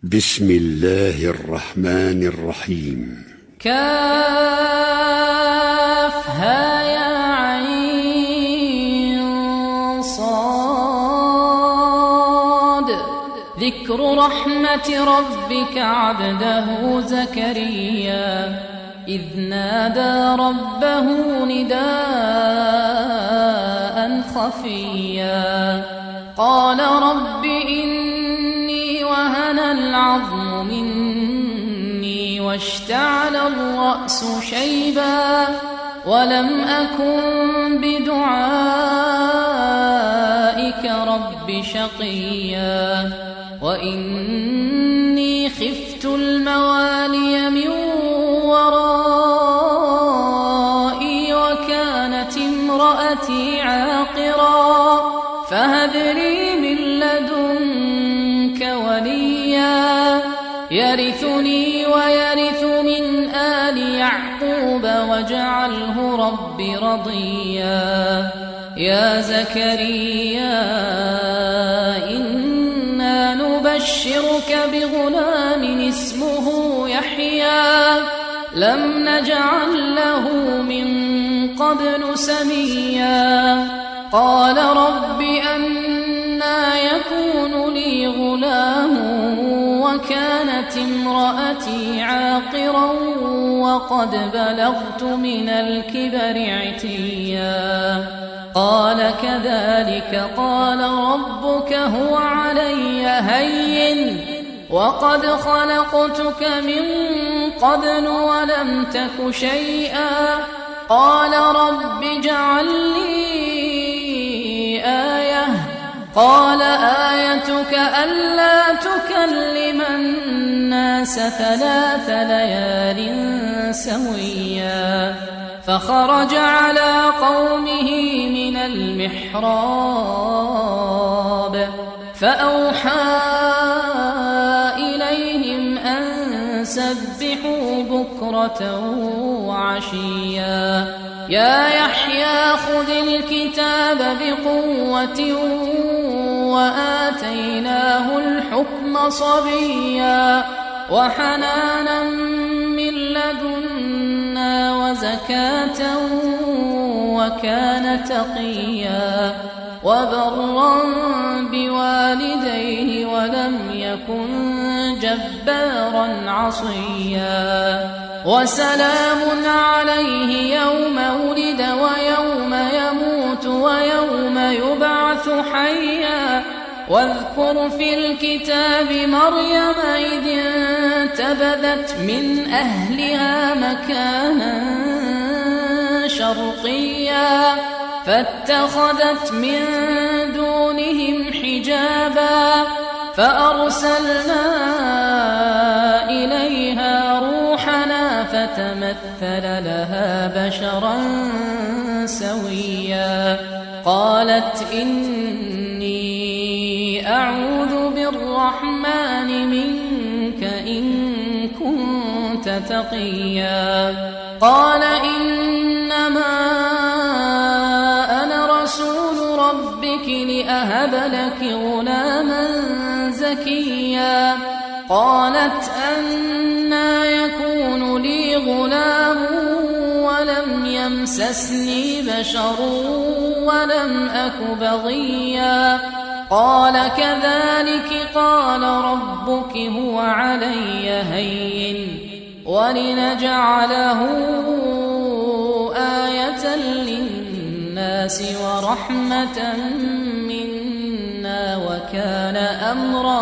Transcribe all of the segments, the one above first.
بسم الله الرحمن الرحيم. كافها يا عين صاد. ذكر رحمة ربك عبده زكريا إذ نادى ربه نداء خفيا قال رب إني وهن العظم مني واشتعل الرأس شيبا ولم أكن بدعائك رب شقيا وإني خفت الموالي من ورائي وكانت امرأتي عاقرا فهب لي من لدنك وليا يرثني ويرث من آل يعقوب واجعله رب رضيا يا زكريا إنا نبشرك بغلام اسمه يحيى لم نجعل له من قبل سميا قال رب أنى يكون لي غلام وكانت امرأتي عاقرا وقد بلغت من الكبر عتيا قال كذلك قال ربك هو علي هين وقد خلقتك من قبل ولم تك شيئا قال رب اجعل لي آية قال آيتك ألا تكلم الناس 3 ليال سويا فخرج على قومه من المحراب فأوحى إليهم أن سبحوا بكرة وعشيا يا يحيى خذ الكتاب بقوة وآتيناه الحكم صبيا وحنانا من لدنا وزكاة وكان تقيا وبرا بوالديه ولم يكن جبارا عصيا وسلام عليه يوم ولد ويوم يموت ويوم يبعث حيا واذكر في الكتاب مريم إذ انتبذت من أهلها مكانا شرقيا فاتخذت من دونهم حجابا فأرسلنا إليها روحنا فتمثل لها بشرا سويا قالت إني أعوذ بالرحمن منك إن كنت تقيا قال إنما أنا رسول ربك لأهب لك غلاما زكيا قالت أنى يكون لي غلام ولم يمسسني بشر ولم أك بغيا قال كذلك قال ربك هو علي هين ولنجعله آية للناس ورحمة منا وكان أمرا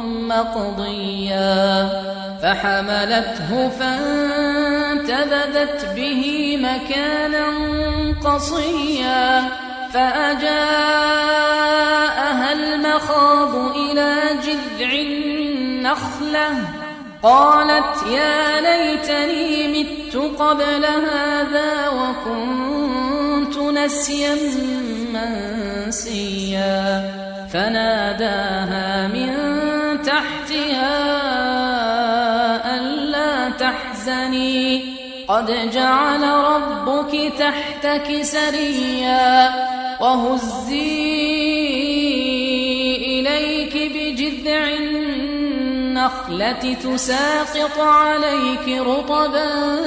مقضيا فحملته فانتبذت به مكانا قصيا فأجاءها المخاض إلى جذع النخلة قالت يا ليتني مت قبل هذا وكنت نسيا منسيا فناداها من تحتها ألا تحزني قد جعل ربك تحتك سريا وهزي إليك بجذع النخلة تساقط عليك رطبا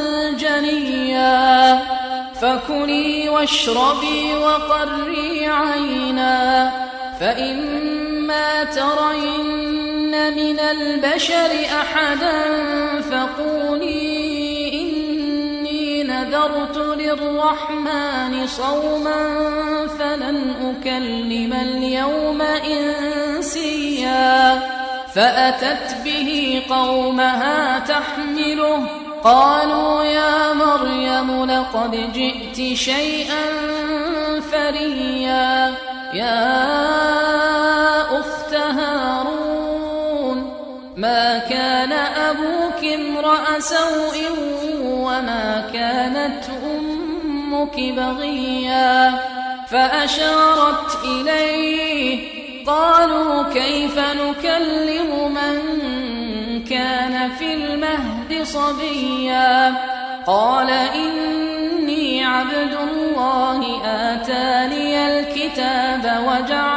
جنيا فكلي واشربي وقري عينا فإما ترين من البشر أحدا فقولي إني نذرت للرحمن صوما فلن أكلم اليوم إنسيا فأتت به قومها تحمله قالوا يا مريم لقد جئت شيئا فريا يا أخت هارون ما كان أبوك امرأ سوء وما كانت أمك بغيا فأشارت إليه قالوا كيف نكلم من كان في المهد صبيا قال إني عبد الله آتاني الكتاب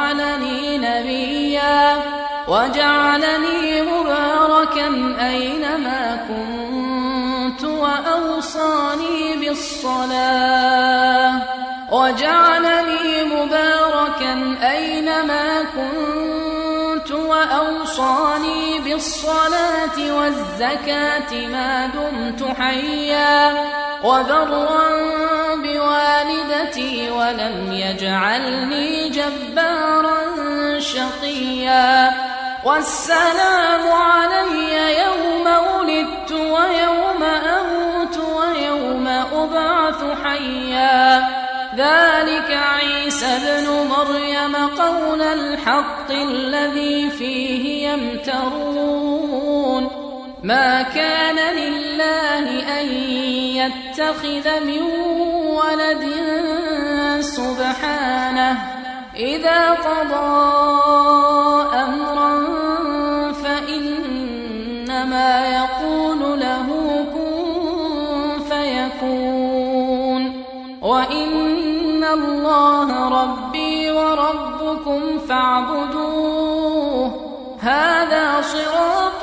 وجعلني مباركا أينما كنت وأوصاني بالصلاة والزكاة ما دمت حيا وبرا بوالدتي ولم يجعلني جبارا شقيا والسلام علي يوم ولدت ويوم أموت ويوم أبعث حيا ذلك عيسى ابن مريم قول الحق الذي فيه يمترون ما كان لله أن يتخذ من ولد سبحانه إذا قضى أمرا فإنما يقول له كن فيكون وإن الله ربي وربكم فاعبدوه هذا صراط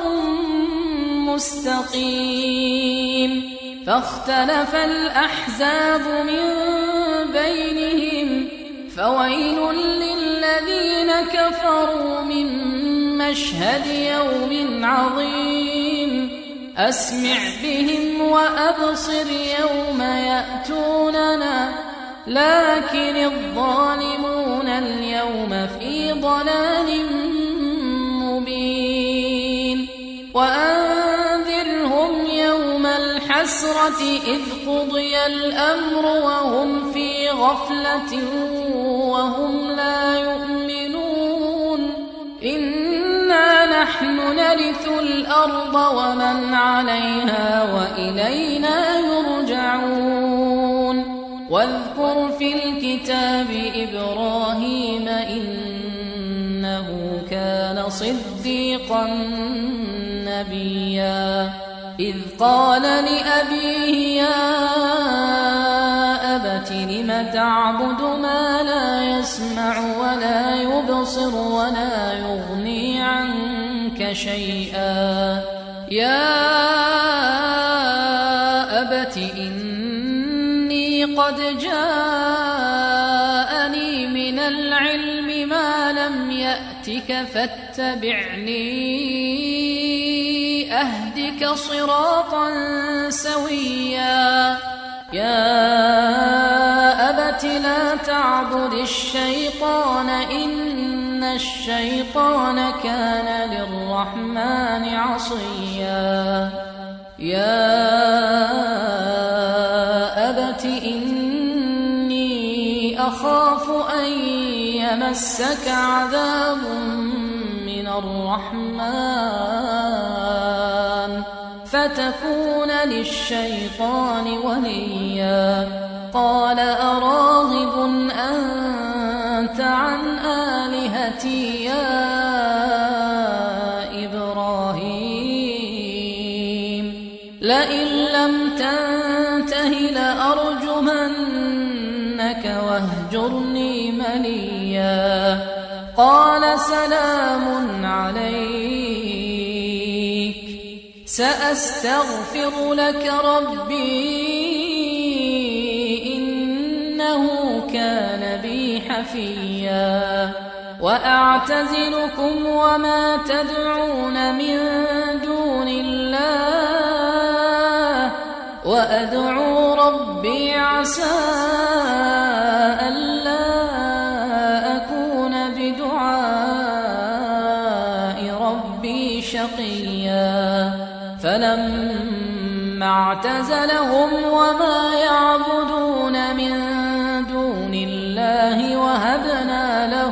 مستقيم فاختلف الأحزاب من بينهم فويل للذين كفروا من مشهد يوم عظيم أسمع بهم وأبصر يوم يأتوننا لكن الظالمون اليوم في ضلال مبين وأنذرهم يوم الحسرة إذ قضي الأمر وهم في غفلة وهم لا يؤمنون إنا نحن نرث الأرض ومن عليها وإلينا يرجعون واذكر في الكتاب إبراهيم إنه كان صديقا نبيا إذ قال لأبيه يا أبت لم تعبد ما لا يسمع ولا يبصر ولا يغني عنك شيئا يا أبت إني قد جاءني من العلم ما لم يأتك فاتبعني أهدك صراطا سويا يا أبت لا تعبد الشيطان إن الشيطان كان للرحمن عصيا يا أبت إني أخاف أن يمسك عذاب من الرحمن فتكون للشيطان وليا قال أراغب أنت عن آلهتي يا إبراهيم لئن لم تنته لأرجمنك واهجرني مليا قال سلام عليك سأستغفر لك ربي إنه كان بي حفيا وأعتزلكم وما تدعون من دون الله وأدعو ربي عسى ألا أكون بدعاء ربي شقيا فلما اعتزلهم وما يعبدون من دون الله وهبنا له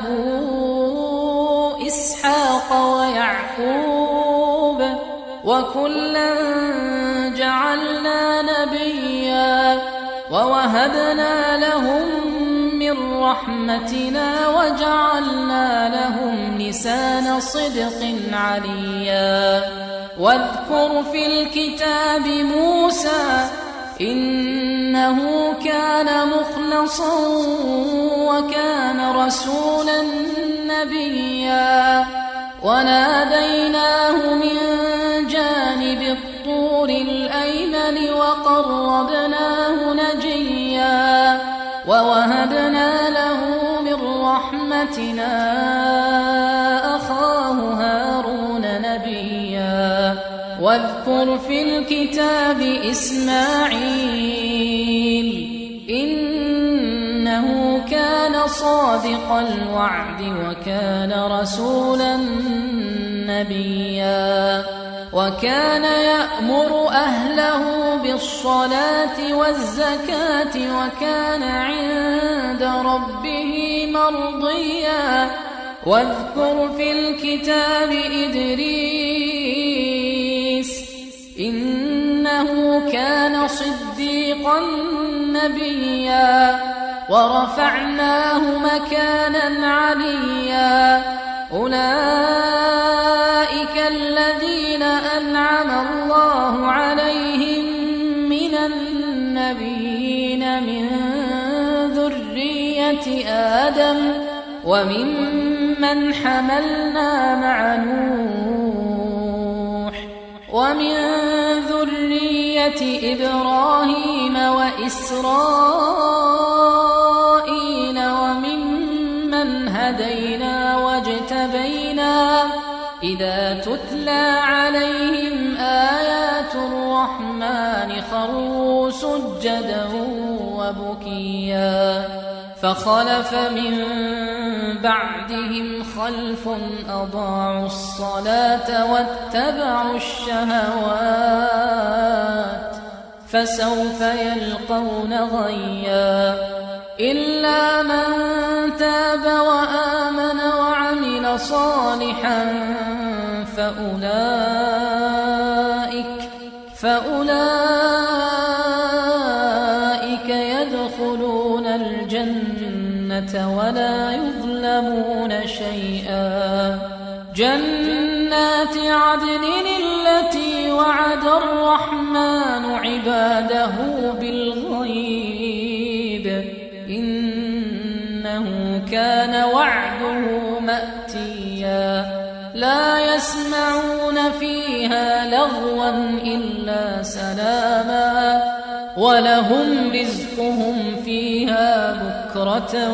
إسحاق ويعقوب وكلا جعلنا نبيا ووهبنا لهم من رحمتنا وجعلنا لهم لسان صدق عليا واذكر في الكتاب موسى إنه كان مخلصا وكان رسولا نبيا وناديناه من جانب الطور الأيمن وقربناه نجيا ووهبنا له من رحمتنا أخاه هارون نبيا واذكر في الكتاب إسماعيل إنه كان صادق الوعد وكان رسولا نبيا وكان يأمر أهله بالصلاة والزكاة وكان عند ربه مرضيا واذكر في الكتاب إدريس إنه كان صديقا نبيا ورفعناه مكانا عليا أولئك الذين أنعم الله عليهم من النبيين من ذرية آدم وممن حملنا مع نوح ومن ذرية إبراهيم وإسرائيل وممن هدينا واجتبينا إذا تتلى عليهم آيات الرحمن خروا سجدا وبكيا فخلف من بعدهم خلف أضاعوا الصلاة واتبعوا الشهوات فسوف يلقون غيا إلا من تاب وآمن وعمل صالحا فأولئك يدخلون الجنة ولا يظلمون شيئا جنات عدن التي وعد الرحمن عباده بالغيب إنه كان وعده مأتيا لا يسمعون فيها لغوا إلا سلاما ولهم رزقهم فيها بكرة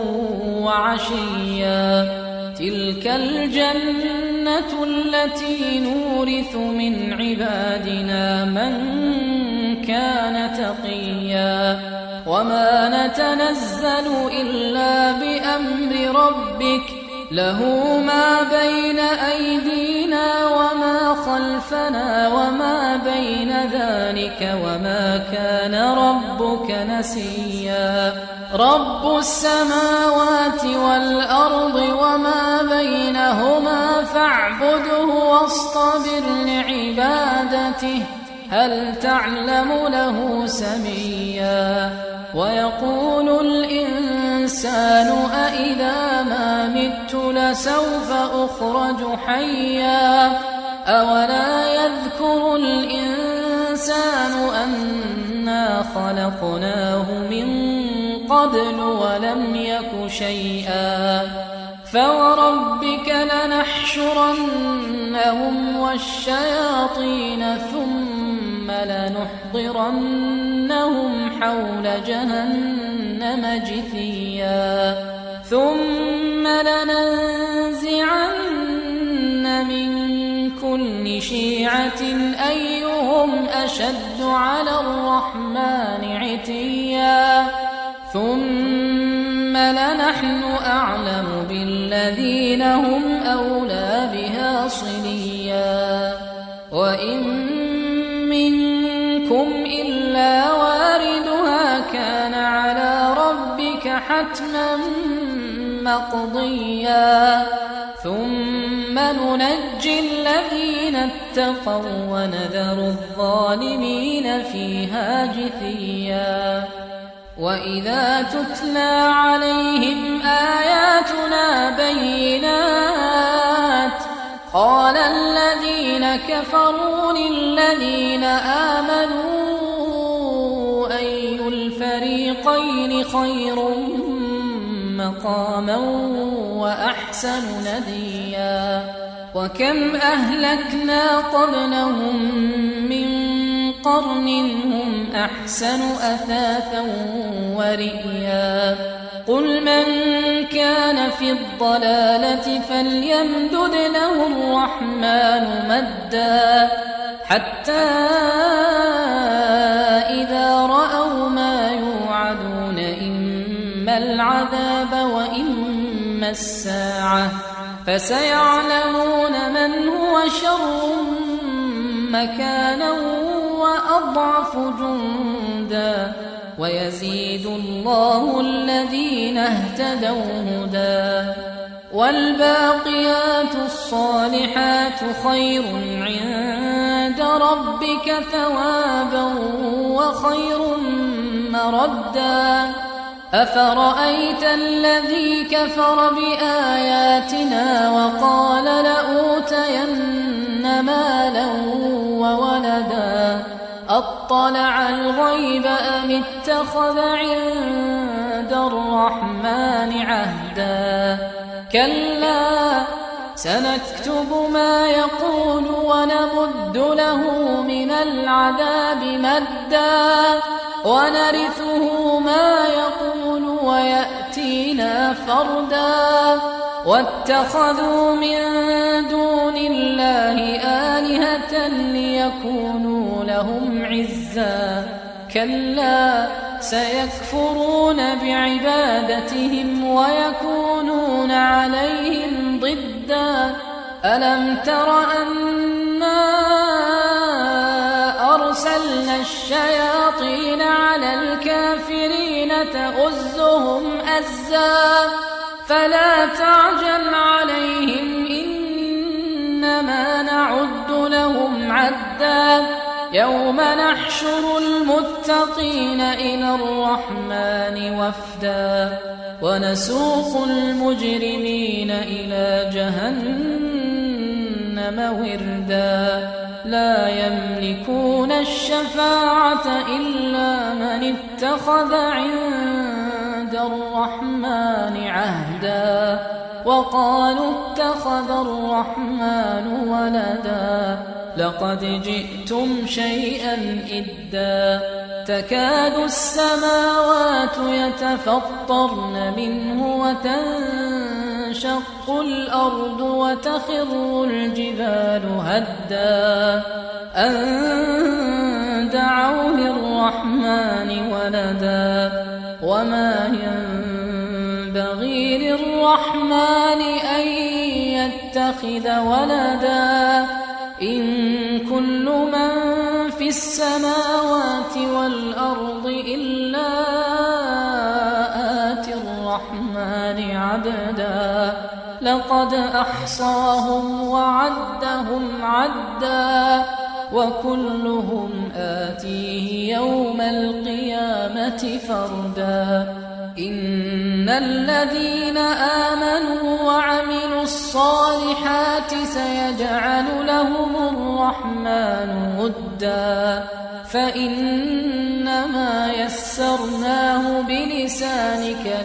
وعشيا تلك الجنة التي نورث من عبادنا من كان تقيا وما نتنزل إلا بأمر ربك له ما بين أيدينا وما خلفنا وما بين ذلك وما كان ربك نسيا رب السماوات والأرض وما بينهما فاعبده واصطبر لعبادته هل تعلم له سميا ويقول الإنسان أإذا ما مت لسوف أخرج حيا أولا يذكر الإنسان أنا خلقناه من قبل ولم يك شيئا فوربك لنحشرنهم والشياطين ثم لنحضرنهم حول جهنم جثيا ثم لننزعن من كل شيعة أيهم أشد على الرحمن عتيا ثم لنحن أعلم بالذين هم أولى بها صليا وإن منكم إلا واردها كان على ربك حتما مقضيا ثم ننجي الذين اتقوا ونذر الظالمين فيها جثيا وإذا تتلى عليهم آياتنا بينات قال الذين كفروا للذين آمنوا أي الفريقين خير مقاما وأحسن نديا وكم أهلكنا قبلهم من قرن هم أحسن أثاثا ورئيا قل من كان في الضلالة فليمدد له الرحمن مدا حتى إذا رأوا ما يوعدون إما العذاب وإما الساعة فسيعلمون من هو شر مكانا وأضعف جندا ويزيد الله الذين اهتدوا هدى والباقيات الصالحات خير عند ربك ثوابا وخير مردا أفرأيت الذي كفر بآياتنا وقال لأوتين مالا وولدا أطلع الغيب أم اتخذ عند الرحمن عهدا كلا سنكتب ما يقول ونمد له من العذاب مدا ونرثه ما يقول ويأتينا فردا واتخذوا من دون الله آلهة ليكونوا لهم عزا كلا سيكفرون بعبادتهم ويكونون عليهم ضدا ألم تر أنا أرسلنا الشياطين على الكافرين تؤزهم أزا فلا تعجل عليهم إنما نعد لهم عدا يوم نحشر المتقين إلى الرحمن وفدا ونسوق المجرمين إلى جهنم وردا لا يملكون الشفاعة إلا من اتخذ عند الرحمن عهدا وقالوا اتخذ الرحمن ولدا لقد جئتم شيئا إدا تكاد السماوات يتفطرن منه وتنشق الأرض وتخر الجبال هدا أن دعوا للرحمن ولدا وما ينبغي للرحمن أن يتخذ ولدا إن كل من في السماوات والأرض إلا آتي الرحمن عبدا لقد أحصاهم وعدهم عدا وكلهم آتيه يوم القيامة فردا إن الذين آمنوا وعملوا الصالحات سيجعل لهم الرحمن ودا فإنما فإنما يسرناه بلسانك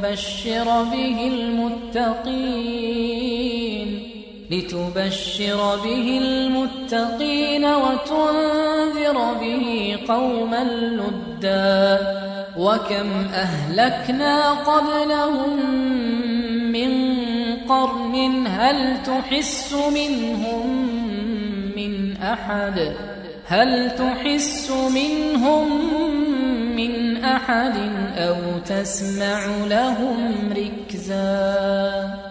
لتبشر به المتقين وتنذر به قوما لدا. وكم أهلكنا قبلهم من قرن هل تحس منهم من أحد أو تسمع لهم ركزا.